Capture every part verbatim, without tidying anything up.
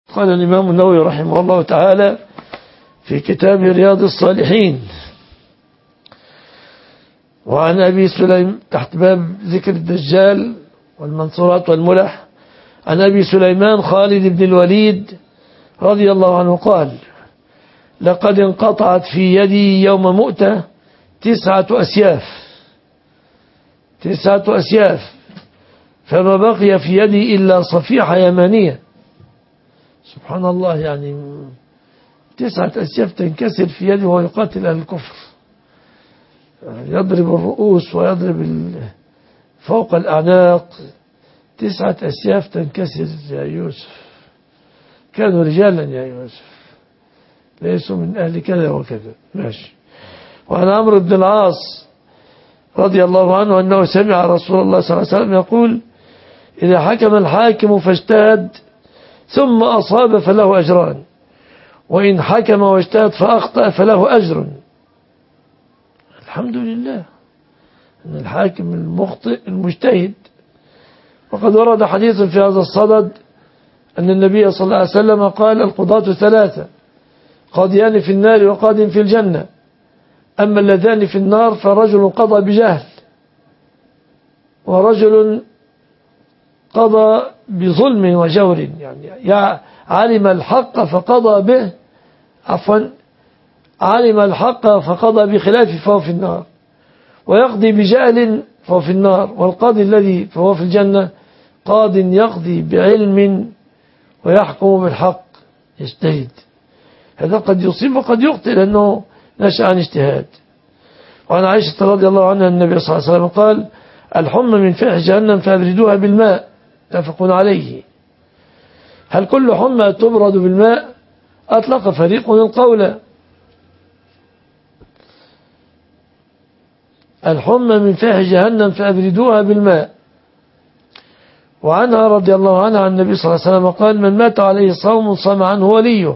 قال الإمام النووي رحمه الله تعالى في كتاب رياض الصالحين: وعن أبي سليم تحت باب ذكر الدجال والمنصورات والملح، عن أبي سليمان خالد بن الوليد رضي الله عنه قال: لقد انقطعت في يدي يوم مؤتة تسعة أسياف تسعة أسياف فما بقي في يدي إلا صفيحة يمانية. سبحان الله، يعني تسعة أسياف تنكسر في يده وهو يقاتل أهل الكفر، يضرب الرؤوس ويضرب فوق الأعناق. تسعة أسياف تنكسر يا يوسف، كانوا رجالا يا يوسف، ليسوا من أهل كذا وكذا. ماشي. وعن عمرو بن العاص رضي الله عنه أنه سمع رسول الله صلى الله عليه وسلم يقول: إذا حكم الحاكم فاجتهد ثم أصاب فله أجران، وإن حكم واجتهد فأخطأ فله أجر. الحمد لله أن الحاكم المخطئ المجتهد. وقد ورد حديث في هذا الصدد أن النبي صلى الله عليه وسلم قال: القضاة ثلاثة، قاضيان في النار وقاض في الجنة، أما اللذان في النار فرجل قضى بجهل، ورجل قضى بظلم وجور، يعني علم الحق فقضى به عفوا علم الحق فقضى بخلافه فهو في النار، ويقضي بجهل فهو في النار. والقاضي الذي فهو في الجنة قاض يقضي بعلم ويحكم بالحق، يجتهد. هذا قد يصيب وقد يخطئ لأنه نشأ عن اجتهاد. وعن عائشة رضي الله عنها النبي صلى الله عليه وسلم قال: الحمى من فيح جهنم فأبردوها بالماء، متفق عليه. هل كل حمى تبرد بالماء؟ أطلق فريق القول. الحمى من فيح جهنم فأبردوها بالماء. وعنها رضي الله عنها عن النبي صلى الله عليه وسلم قال: من مات عليه صوم صام عنه وليه.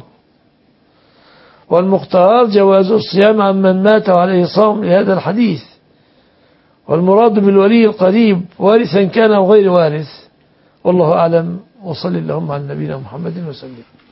والمختار جواز الصيام عن من مات عليه صوم لهذا الحديث، والمراد بالولي القريب وارثا كان أو غير وارث، والله أعلم. وصل اللهم على نبينا محمد وسلم.